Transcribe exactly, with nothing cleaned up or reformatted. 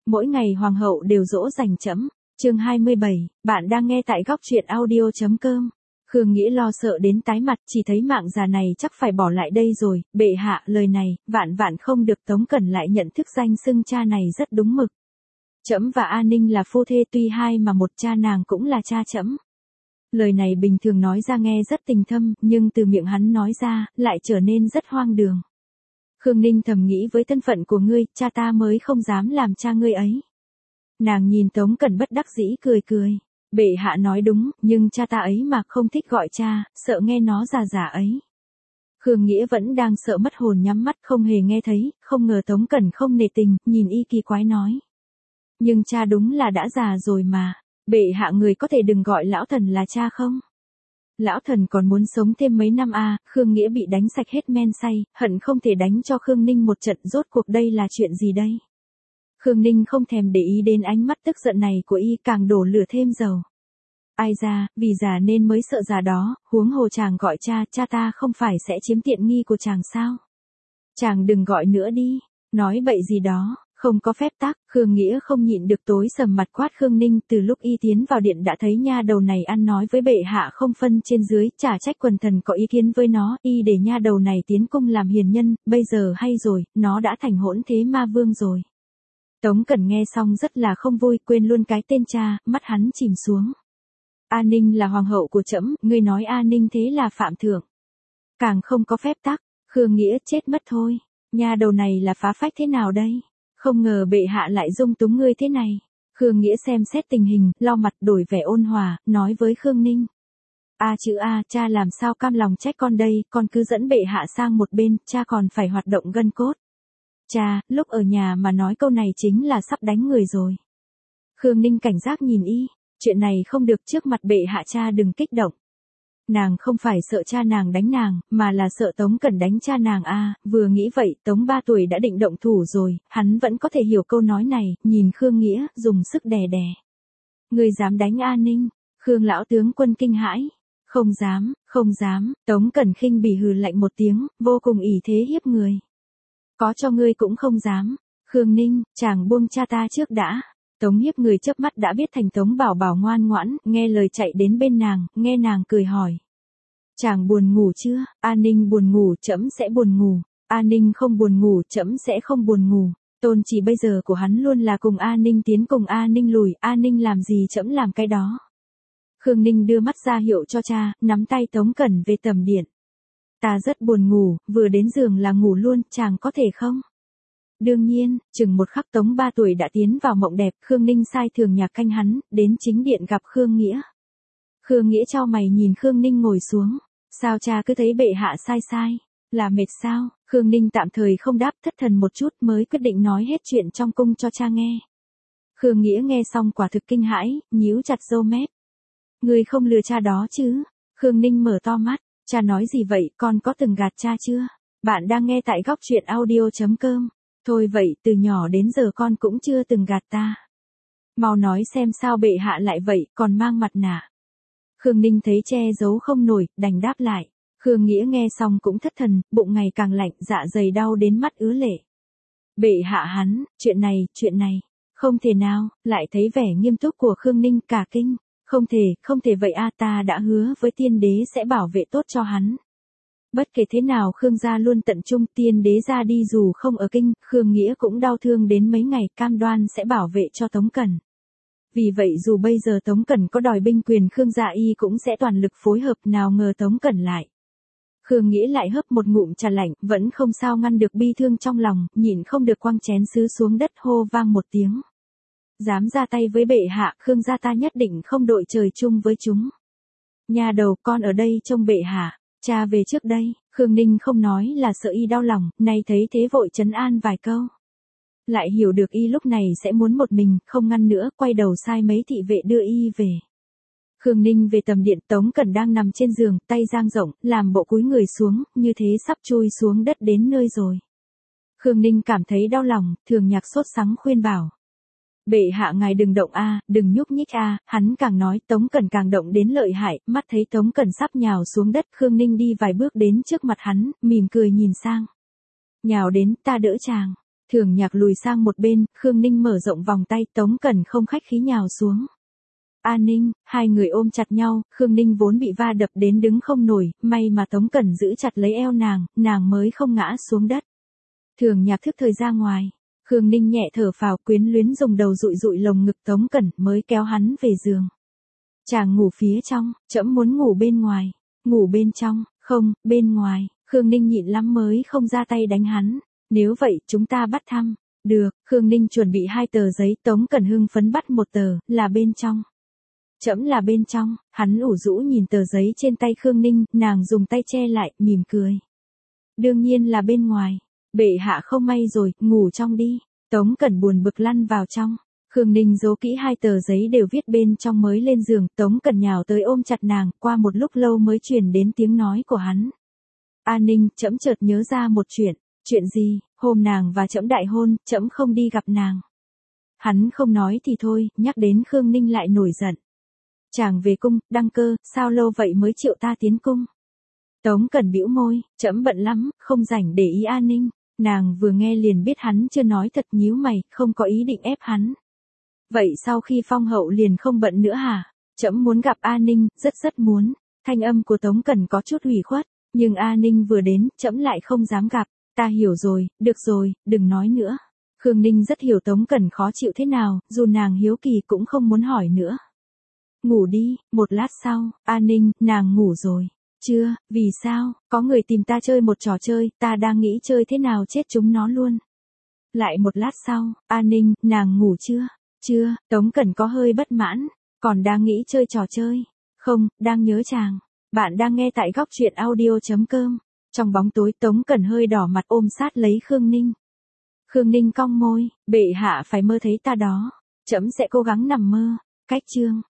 Mỗi ngày hoàng hậu đều dỗ dành trẫm. Chương hai mươi bảy, bạn đang nghe tại góc truyện audio chấm com. Khương Nghĩa lo sợ đến tái mặt, chỉ thấy mạng già này chắc phải bỏ lại đây rồi, bệ hạ, lời này, vạn vạn không được. Tống Cẩn lại nhận thức danh xưng cha này rất đúng mực. Trẫm và A Ninh là phu thê, tuy hai mà một, cha nàng cũng là cha trẫm. Lời này bình thường nói ra nghe rất tình thâm, nhưng từ miệng hắn nói ra, lại trở nên rất hoang đường. Khương Ninh thầm nghĩ, với thân phận của ngươi, cha ta mới không dám làm cha ngươi ấy. Nàng nhìn Tống Cẩn bất đắc dĩ cười cười. Bệ hạ nói đúng, nhưng cha ta ấy mà không thích gọi cha, sợ nghe nó già già ấy. Khương Nghĩa vẫn đang sợ mất hồn nhắm mắt không hề nghe thấy, không ngờ Tống Cẩn không nể tình, nhìn y kỳ quái nói. Nhưng cha đúng là đã già rồi mà, bệ hạ người có thể đừng gọi lão thần là cha không? Lão thần còn muốn sống thêm mấy năm à, Khương Nghĩa bị đánh sạch hết men say, hận không thể đánh cho Khương Ninh một trận. Rốt cuộc đây là chuyện gì đây? Khương Ninh không thèm để ý đến ánh mắt tức giận này của y, càng đổ lửa thêm dầu. Ai ra, vì già nên mới sợ già đó, huống hồ chàng gọi cha, cha ta không phải sẽ chiếm tiện nghi của chàng sao? Chàng đừng gọi nữa đi, nói bậy gì đó, không có phép tắc. Khương Nghĩa không nhịn được tối sầm mặt quát Khương Ninh. Từ lúc y tiến vào điện đã thấy nha đầu này ăn nói với bệ hạ không phân trên dưới, chả trách quần thần có ý kiến với nó, y để nha đầu này tiến cung làm hiền nhân, bây giờ hay rồi, nó đã thành hỗn thế ma vương rồi. Tống Cẩn nghe xong rất là không vui, quên luôn cái tên cha, mắt hắn chìm xuống. A Ninh là hoàng hậu của trẫm, ngươi nói A Ninh thế là phạm thượng. Càng không có phép tắc. Khương Nghĩa chết mất thôi. Nha đầu này là phá phách thế nào đây? Không ngờ bệ hạ lại dung túng ngươi thế này. Khương Nghĩa xem xét tình hình, lau mặt đổi vẻ ôn hòa, nói với Khương Ninh. A chữ A, cha làm sao cam lòng trách con đây, con cứ dẫn bệ hạ sang một bên, cha còn phải hoạt động gân cốt. Cha, lúc ở nhà mà nói câu này chính là sắp đánh người rồi. Khương Ninh cảnh giác nhìn y, chuyện này không được, trước mặt bệ hạ cha đừng kích động. Nàng không phải sợ cha nàng đánh nàng, mà là sợ Tống Cẩn đánh cha nàng a. À, vừa nghĩ vậy, Tống ba tuổi đã định động thủ rồi, hắn vẫn có thể hiểu câu nói này, nhìn Khương Nghĩa, dùng sức đè đè. Ngươi dám đánh A Ninh? Khương lão tướng quân kinh hãi. Không dám, không dám. Tống Cẩn khinh bỉ hừ lạnh một tiếng, vô cùng ỷ thế hiếp người. Có cho ngươi cũng không dám. Khương Ninh, chàng buông cha ta trước đã. Tống hiếp người chớp mắt đã biết thành Tống Bảo Bảo ngoan ngoãn, nghe lời chạy đến bên nàng, nghe nàng cười hỏi. Chàng buồn ngủ chưa? A Ninh buồn ngủ, trẫm sẽ buồn ngủ. A Ninh không buồn ngủ, trẫm sẽ không buồn ngủ. Tôn chỉ bây giờ của hắn luôn là cùng A Ninh tiến cùng A Ninh lùi, A Ninh làm gì trẫm làm cái đó. Khương Ninh đưa mắt ra hiệu cho cha, nắm tay Tống Cẩn về tầm điện. Ta rất buồn ngủ, vừa đến giường là ngủ luôn, chàng có thể không? Đương nhiên, chừng một khắc Tống ba tuổi đã tiến vào mộng đẹp, Khương Ninh sai thường nhạc canh hắn, đến chính điện gặp Khương Nghĩa. Khương Nghĩa chau mày nhìn Khương Ninh ngồi xuống. Sao cha cứ thấy bệ hạ sai sai? Là mệt sao? Khương Ninh tạm thời không đáp, thất thần một chút mới quyết định nói hết chuyện trong cung cho cha nghe. Khương Nghĩa nghe xong quả thực kinh hãi, nhíu chặt râu mép. Ngươi không lừa cha đó chứ? Khương Ninh mở to mắt. Cha nói gì vậy, con có từng gạt cha chưa? Bạn đang nghe tại góc truyện audio chấm com. Thôi vậy, từ nhỏ đến giờ con cũng chưa từng gạt ta. Mau nói xem sao bệ hạ lại vậy, còn mang mặt nạ. Khương Ninh thấy che giấu không nổi, đành đáp lại. Khương Nghĩa nghe xong cũng thất thần, bụng ngày càng lạnh, dạ dày đau đến mắt ứa lệ. Bệ hạ hắn, chuyện này, chuyện này, không thể nào, lại thấy vẻ nghiêm túc của Khương Ninh cả kinh. Không thể, không thể vậy a, ta đã hứa với tiên đế sẽ bảo vệ tốt cho hắn. Bất kể thế nào Khương gia luôn tận trung, tiên đế ra đi dù không ở kinh, Khương Nghĩa cũng đau thương đến mấy ngày, cam đoan sẽ bảo vệ cho Tống Cẩn. Vì vậy dù bây giờ Tống Cẩn có đòi binh quyền Khương gia y cũng sẽ toàn lực phối hợp, nào ngờ Tống Cẩn lại. Khương Nghĩa lại hớp một ngụm trà lạnh, vẫn không sao ngăn được bi thương trong lòng, nhịn không được quăng chén sứ xuống đất, hô vang một tiếng. Dám ra tay với bệ hạ, Khương gia ta nhất định không đội trời chung với chúng. Nhà đầu, con ở đây trông bệ hạ. Cha về trước đây. Khương Ninh không nói là sợ y đau lòng, nay thấy thế vội trấn an vài câu. Lại hiểu được y lúc này sẽ muốn một mình, không ngăn nữa, quay đầu sai mấy thị vệ đưa y về. Khương Ninh về tầm điện, Tống Cẩn đang nằm trên giường, tay dang rộng, làm bộ cúi người xuống, như thế sắp chui xuống đất đến nơi rồi. Khương Ninh cảm thấy đau lòng, thường nhạc sốt sắng khuyên bảo. Bệ hạ ngài đừng động a, đừng nhúc nhích a, hắn càng nói Tống Cẩn càng động đến lợi hại, mắt thấy Tống Cẩn sắp nhào xuống đất, Khương Ninh đi vài bước đến trước mặt hắn, mỉm cười nhìn sang. Nhào đến, ta đỡ chàng. Thường Nhạc lùi sang một bên, Khương Ninh mở rộng vòng tay, Tống Cẩn không khách khí nhào xuống. A Ninh, hai người ôm chặt nhau, Khương Ninh vốn bị va đập đến đứng không nổi, may mà Tống Cẩn giữ chặt lấy eo nàng, nàng mới không ngã xuống đất. Thường Nhạc thức thời ra ngoài, Khương Ninh nhẹ thở phào, quyến luyến dùng đầu dụi dụi lồng ngực Tống Cẩn mới kéo hắn về giường. Chàng ngủ phía trong, trẫm muốn ngủ bên ngoài, ngủ bên trong, không, bên ngoài, Khương Ninh nhịn lắm mới không ra tay đánh hắn. Nếu vậy chúng ta bắt thăm. Được, Khương Ninh chuẩn bị hai tờ giấy, Tống Cẩn hưng phấn bắt một tờ, là bên trong. Trẫm là bên trong, hắn ủ rũ nhìn tờ giấy trên tay Khương Ninh, nàng dùng tay che lại, mỉm cười. Đương nhiên là bên ngoài, bệ hạ không may rồi, ngủ trong đi. Tống Cẩn buồn bực lăn vào trong. Khương Ninh giấu kỹ hai tờ giấy đều viết bên trong mới lên giường, Tống Cẩn nhào tới ôm chặt nàng, qua một lúc lâu mới truyền đến tiếng nói của hắn. A Ninh, trẫm chợt nhớ ra một chuyện. Chuyện gì? Hôm nàng và trẫm đại hôn, trẫm không đi gặp nàng. Hắn không nói thì thôi, nhắc đến Khương Ninh lại nổi giận. Chàng về cung, đăng cơ, sao lâu vậy mới chịu ta tiến cung? Tống Cẩn bĩu môi, trẫm bận lắm, không rảnh để ý A Ninh. Nàng vừa nghe liền biết hắn chưa nói thật, nhíu mày, không có ý định ép hắn. Vậy sau khi phong hậu liền không bận nữa hả? Trẫm muốn gặp A Ninh, rất rất muốn. Thanh âm của Tống Cẩn có chút ủy khuất, nhưng A Ninh vừa đến, trẫm lại không dám gặp. Ta hiểu rồi, được rồi, đừng nói nữa. Khương Ninh rất hiểu Tống Cẩn khó chịu thế nào, dù nàng hiếu kỳ cũng không muốn hỏi nữa. Ngủ đi, một lát sau, A Ninh, nàng ngủ rồi. Chưa, vì sao, có người tìm ta chơi một trò chơi, ta đang nghĩ chơi thế nào chết chúng nó luôn. Lại một lát sau, A Ninh, nàng ngủ chưa? Chưa, Tống Cẩn có hơi bất mãn, còn đang nghĩ chơi trò chơi. Không, đang nhớ chàng. Bạn đang nghe tại góc truyện audio chấm com. Trong bóng tối Tống Cẩn hơi đỏ mặt ôm sát lấy Khương Ninh. Khương Ninh cong môi, bệ hạ phải mơ thấy ta đó. Trẫm sẽ cố gắng nằm mơ. Cách chương.